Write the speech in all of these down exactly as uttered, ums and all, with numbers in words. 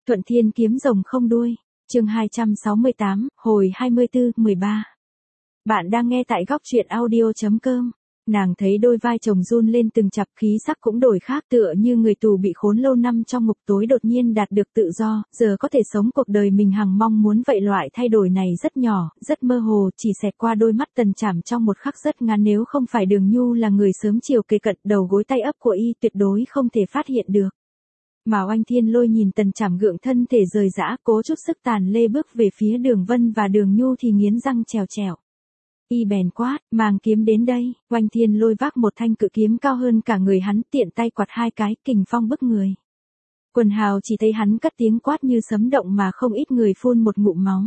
Thuận Thiên kiếm rồng không đuôi, chương hai trăm sáu mươi tám, hồi hai mươi tư, mười ba. Bạn đang nghe tại góc truyện audio chấm com. Nàng thấy đôi vai chồng run lên từng chập, khí sắc cũng đổi khác, tựa như người tù bị khốn lâu năm trong ngục tối đột nhiên đạt được tự do, giờ có thể sống cuộc đời mình hằng mong muốn. Vậy loại thay đổi này rất nhỏ, rất mơ hồ, chỉ xẹt qua đôi mắt Tần Trảm trong một khắc rất ngắn. Nếu không phải Đường Nhu là người sớm chiều kề cận, đầu gối tay ấp của y tuyệt đối không thể phát hiện được. Mà Oanh Thiên Lôi nhìn Tần Trảm gượng thân thể rời rã, cố chút sức tàn lê bước về phía Đường Vân và Đường Nhu thì nghiến răng trèo trèo. Y bèn quát, mang kiếm đến đây. Oanh Thiên Lôi vác một thanh cự kiếm cao hơn cả người hắn, tiện tay quạt hai cái, kình phong bức người. Quần hào chỉ thấy hắn cất tiếng quát như sấm động mà không ít người phun một ngụm máu.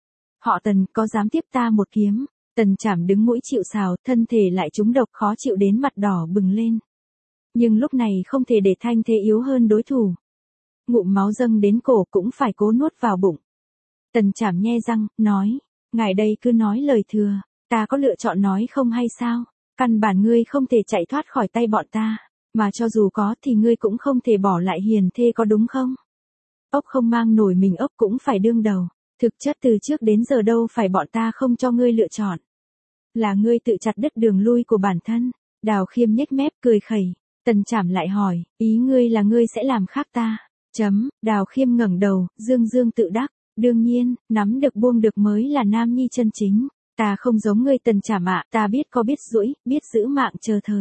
Họ Tần, có dám tiếp ta một kiếm? Tần Trảm đứng mũi chịu sào, thân thể lại trúng độc, khó chịu đến mặt đỏ bừng lên. Nhưng lúc này không thể để thanh thế yếu hơn đối thủ. Ngụm máu dâng đến cổ cũng phải cố nuốt vào bụng. Tần Trảm nhe răng, nói, ngài đây cứ nói lời thừa, ta có lựa chọn nói không hay sao? Căn bản ngươi không thể chạy thoát khỏi tay bọn ta, mà cho dù có thì ngươi cũng không thể bỏ lại hiền thê, có đúng không? Ốc không mang nổi mình ốc cũng phải đương đầu, thực chất từ trước đến giờ đâu phải bọn ta không cho ngươi lựa chọn. Là ngươi tự chặt đứt đường lui của bản thân. Đào Khiêm nhếch mép cười khẩy. Tần Trảm lại hỏi, ý ngươi là ngươi sẽ làm khác ta? Chấm, Đào Khiêm ngẩng đầu, dương dương tự đắc, đương nhiên, nắm được buông được mới là nam nhi chân chính. Ta không giống ngươi Tần Trảm ạ, ta biết có biết duỗi, biết giữ mạng chờ thời.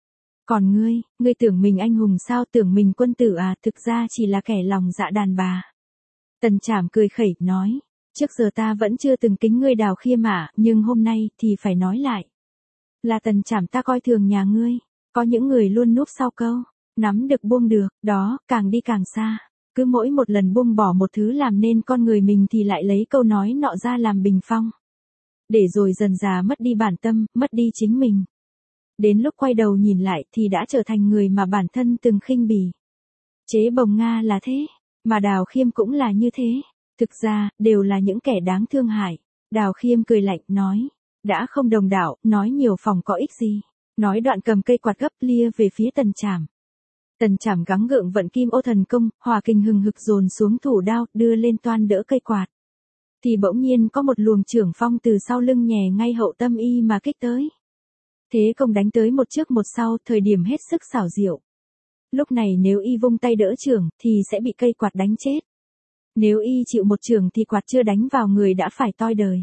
Còn ngươi, ngươi tưởng mình anh hùng sao, tưởng mình quân tử à, thực ra chỉ là kẻ lòng dạ đàn bà. Tần Trảm cười khẩy, nói, trước giờ ta vẫn chưa từng kính ngươi Đào Khiêm ạ, nhưng hôm nay thì phải nói lại. Là Tần Trảm ta coi thường nhà ngươi. Có những người luôn núp sau câu, nắm được buông được, đó, càng đi càng xa. Cứ mỗi một lần buông bỏ một thứ làm nên con người mình thì lại lấy câu nói nọ ra làm bình phong. Để rồi dần dà mất đi bản tâm, mất đi chính mình. Đến lúc quay đầu nhìn lại thì đã trở thành người mà bản thân từng khinh bỉ. Chế Bồng Nga là thế, mà Đào Khiêm cũng là như thế. Thực ra, đều là những kẻ đáng thương hại. Đào Khiêm cười lạnh, nói, đã không đồng đạo, nói nhiều phòng có ích gì. Nói đoạn cầm cây quạt gấp lia về phía Tần Trảm. Tần Trảm gắng gượng vận kim ô thần công, hỏa kình hừng hực dồn xuống thủ đao, đưa lên toan đỡ cây quạt. Thì bỗng nhiên có một luồng chưởng phong từ sau lưng nhè ngay hậu tâm y mà kích tới. Thế công đánh tới một trước một sau, thời điểm hết sức xảo diệu. Lúc này nếu y vung tay đỡ chưởng thì sẽ bị cây quạt đánh chết. Nếu y chịu một chưởng thì quạt chưa đánh vào người đã phải toi đời.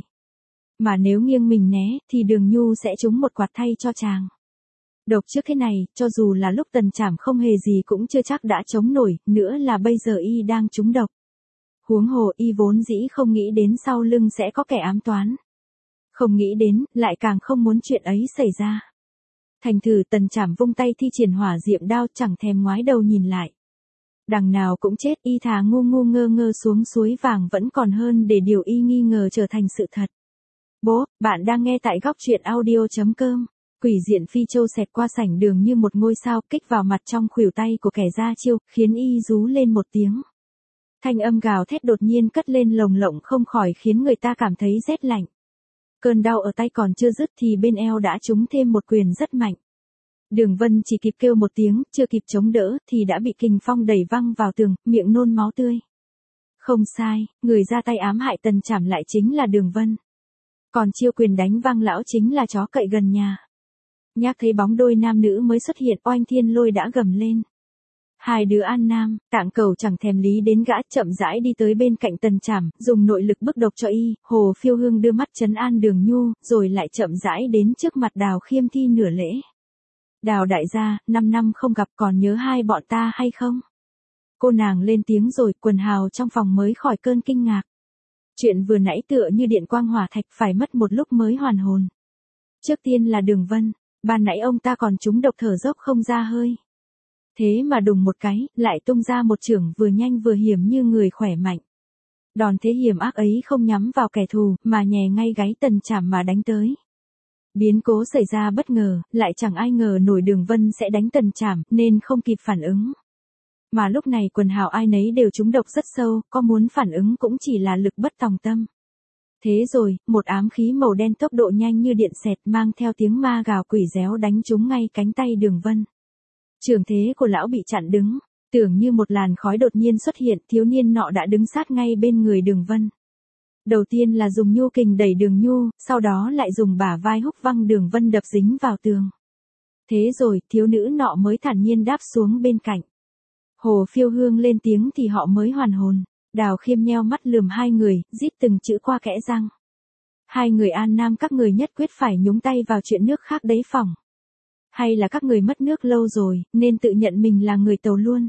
Mà nếu nghiêng mình né thì Đường Nhu sẽ trúng một quạt thay cho chàng. Độc trước thế này, cho dù là lúc Tần Trảm không hề gì cũng chưa chắc đã chống nổi, nữa là bây giờ y đang trúng độc. Huống hồ y vốn dĩ không nghĩ đến sau lưng sẽ có kẻ ám toán. Không nghĩ đến, lại càng không muốn chuyện ấy xảy ra. Thành thử Tần Trảm vung tay thi triển hỏa diệm đao, chẳng thèm ngoái đầu nhìn lại. Đằng nào cũng chết, y thà ngu ngu ngơ ngơ xuống suối vàng vẫn còn hơn để điều y nghi ngờ trở thành sự thật. Bố, bạn đang nghe tại góc truyện audio chấm com. Quỷ diện Phi Châu xẹt qua sảnh đường như một ngôi sao, kích vào mặt trong khuỷu tay của kẻ ra chiêu, khiến y rú lên một tiếng. Thanh âm gào thét đột nhiên cất lên lồng lộng không khỏi khiến người ta cảm thấy rét lạnh. Cơn đau ở tay còn chưa dứt thì bên eo đã trúng thêm một quyền rất mạnh. Đường Vân chỉ kịp kêu một tiếng, chưa kịp chống đỡ thì đã bị kình phong đẩy văng vào tường, miệng nôn máu tươi. Không sai, người ra tay ám hại Tần Trảm lại chính là Đường Vân. Còn chiêu quyền đánh văng lão chính là chó cậy gần nhà. Nhắc thấy bóng đôi nam nữ mới xuất hiện, Oanh Thiên Lôi đã gầm lên. Hai đứa an nam, Tạng Cầu chẳng thèm lý đến gã, chậm rãi đi tới bên cạnh Tần Trảm, dùng nội lực bức độc cho y. Hồ Phiêu Hương đưa mắt trấn an Đường Nhu, rồi lại chậm rãi đến trước mặt Đào Khiêm thi nửa lễ. Đào đại gia, năm năm không gặp còn nhớ hai bọn ta hay không? Cô nàng lên tiếng rồi, quần hào trong phòng mới khỏi cơn kinh ngạc. Chuyện vừa nãy tựa như điện quang hỏa thạch, phải mất một lúc mới hoàn hồn. Trước tiên là Đường Vân, ban nãy ông ta còn trúng độc thở dốc không ra hơi. Thế mà đùng một cái, lại tung ra một chưởng vừa nhanh vừa hiểm như người khỏe mạnh. Đòn thế hiểm ác ấy không nhắm vào kẻ thù, mà nhè ngay gáy Tần Trảm mà đánh tới. Biến cố xảy ra bất ngờ, lại chẳng ai ngờ nổi Đường Vân sẽ đánh Tần Trảm, nên không kịp phản ứng. Mà lúc này quần hào ai nấy đều trúng độc rất sâu, có muốn phản ứng cũng chỉ là lực bất tòng tâm. Thế rồi, một ám khí màu đen tốc độ nhanh như điện xẹt mang theo tiếng ma gào quỷ réo đánh trúng ngay cánh tay Đường Vân. Trường thế của lão bị chặn đứng. Tưởng như một làn khói đột nhiên xuất hiện, thiếu niên nọ đã đứng sát ngay bên người Đường Vân. Đầu tiên là dùng nhu kình đẩy Đường Nhu, sau đó lại dùng bả vai húc văng Đường Vân đập dính vào tường. Thế rồi, thiếu nữ nọ mới thản nhiên đáp xuống bên cạnh. Hồ Phiêu Hương lên tiếng thì họ mới hoàn hồn. Đào Khiêm nheo mắt lườm hai người, rít từng chữ qua kẽ răng. Hai người An Nam các người nhất quyết phải nhúng tay vào chuyện nước khác đấy phỏng. Hay là các người mất nước lâu rồi, nên tự nhận mình là người Tàu luôn.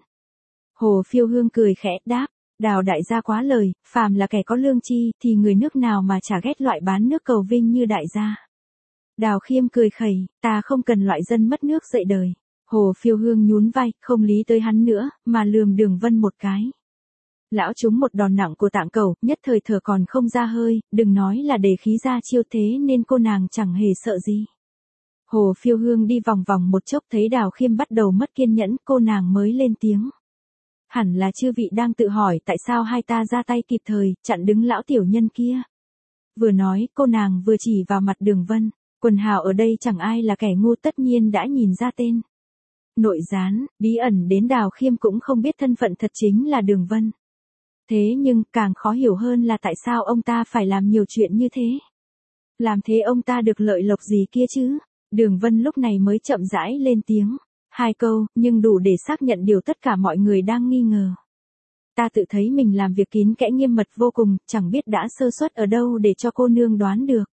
Hồ Phiêu Hương cười khẽ đáp, Đào đại gia quá lời, phàm là kẻ có lương chi, thì người nước nào mà chả ghét loại bán nước cầu vinh như đại gia. Đào Khiêm cười khẩy, ta không cần loại dân mất nước dậy đời. Hồ Phiêu Hương nhún vai, không lý tới hắn nữa, mà lườm Đường Vân một cái. Lão trúng một đòn nặng của Tạng Cẩu, nhất thời thở còn không ra hơi, đừng nói là để khí ra chiêu thế nên cô nàng chẳng hề sợ gì. Hồ Phiêu Hương đi vòng vòng một chốc thấy Đào Khiêm bắt đầu mất kiên nhẫn, cô nàng mới lên tiếng. Hẳn là chư vị đang tự hỏi tại sao hai ta ra tay kịp thời, chặn đứng lão tiểu nhân kia. Vừa nói, cô nàng vừa chỉ vào mặt Đường Vân, quần hào ở đây chẳng ai là kẻ ngu tất nhiên đã nhìn ra tên. Nội gián, bí ẩn đến Đào Khiêm cũng không biết thân phận thật chính là Đường Vân. Thế nhưng, càng khó hiểu hơn là tại sao ông ta phải làm nhiều chuyện như thế. Làm thế ông ta được lợi lộc gì kia chứ? Đường Vân lúc này mới chậm rãi lên tiếng. Hai câu, nhưng đủ để xác nhận điều tất cả mọi người đang nghi ngờ. Ta tự thấy mình làm việc kín kẽ nghiêm mật vô cùng, chẳng biết đã sơ suất ở đâu để cho cô nương đoán được.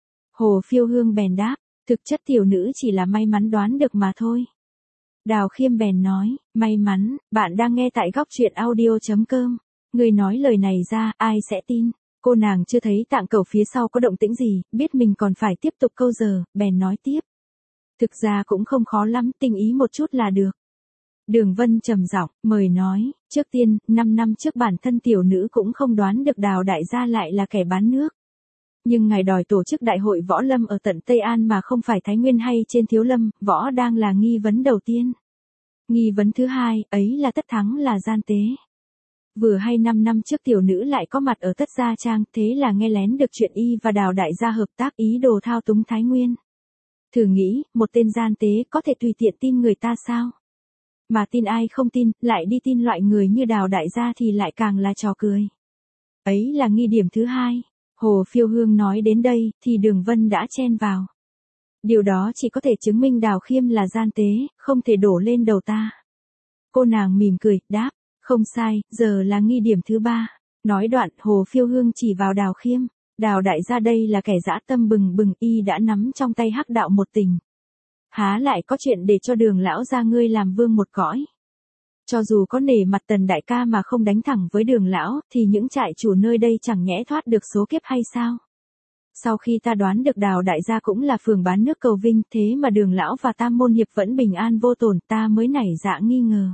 Hồ Phiêu Hương bèn đáp, thực chất tiểu nữ chỉ là may mắn đoán được mà thôi. Đào Khiêm bèn nói, may mắn, bạn đang nghe tại góc truyện audio chấm com. Người nói lời này ra, ai sẽ tin? Cô nàng chưa thấy Tạng Cẩu phía sau có động tĩnh gì, biết mình còn phải tiếp tục câu giờ, bèn nói tiếp. Thực ra cũng không khó lắm, tinh ý một chút là được. Đường Vân trầm giọng, mời nói, trước tiên, năm năm trước bản thân tiểu nữ cũng không đoán được Đào đại gia lại là kẻ bán nước. Nhưng ngài đòi tổ chức đại hội võ lâm ở tận Tây An mà không phải Thái Nguyên hay trên Thiếu Lâm, võ đang là nghi vấn đầu tiên. Nghi vấn thứ hai, ấy là tất thắng là gian tế. Vừa hay năm năm trước tiểu nữ lại có mặt ở Tất Gia Trang, thế là nghe lén được chuyện y và Đào đại gia hợp tác ý đồ thao túng Thái Nguyên. Thử nghĩ, một tên gian tế có thể tùy tiện tin người ta sao? Mà tin ai không tin, lại đi tin loại người như Đào đại gia thì lại càng là trò cười. Ấy là nghi điểm thứ hai. Hồ Phiêu Hương nói đến đây, thì Đường Vân đã chen vào. Điều đó chỉ có thể chứng minh Đào Khiêm là gian tế, không thể đổ lên đầu ta. Cô nàng mỉm cười, đáp, không sai, giờ là nghi điểm thứ ba. Nói đoạn, Hồ Phiêu Hương chỉ vào Đào Khiêm. Đào đại gia đây là kẻ dã tâm bừng bừng, y đã nắm trong tay hắc đạo một tình. Há lại có chuyện để cho Đường lão gia ngươi làm vương một cõi. Cho dù có nể mặt Tần đại ca mà không đánh thẳng với Đường lão, thì những trại chủ nơi đây chẳng nhẽ thoát được số kiếp hay sao? Sau khi ta đoán được Đào đại gia cũng là phường bán nước cầu vinh, thế mà Đường lão và Tam môn hiệp vẫn bình an vô tổn, ta mới nảy dạ nghi ngờ.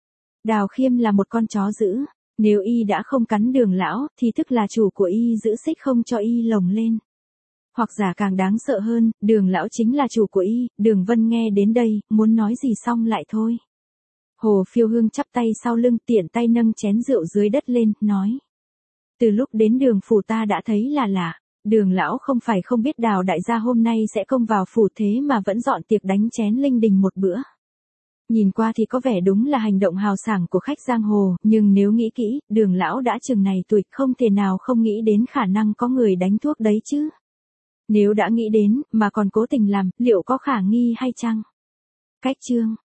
Đào Khiêm là một con chó dữ, nếu y đã không cắn Đường lão, thì tức là chủ của y giữ xích không cho y lồng lên. Hoặc giả càng đáng sợ hơn, Đường lão chính là chủ của y. Đường Vân nghe đến đây, muốn nói gì xong lại thôi. Hồ Phiêu Hương chắp tay sau lưng, tiện tay nâng chén rượu dưới đất lên, nói. Từ lúc đến Đường phủ ta đã thấy là lạ. Đường lão không phải không biết Đào đại gia hôm nay sẽ công vào phủ thế mà vẫn dọn tiệc đánh chén linh đình một bữa. Nhìn qua thì có vẻ đúng là hành động hào sảng của khách giang hồ, nhưng nếu nghĩ kỹ, Đường lão đã chừng này tuổi, không thể nào không nghĩ đến khả năng có người đánh thuốc đấy chứ. Nếu đã nghĩ đến, mà còn cố tình làm, liệu có khả nghi hay chăng? Cách chương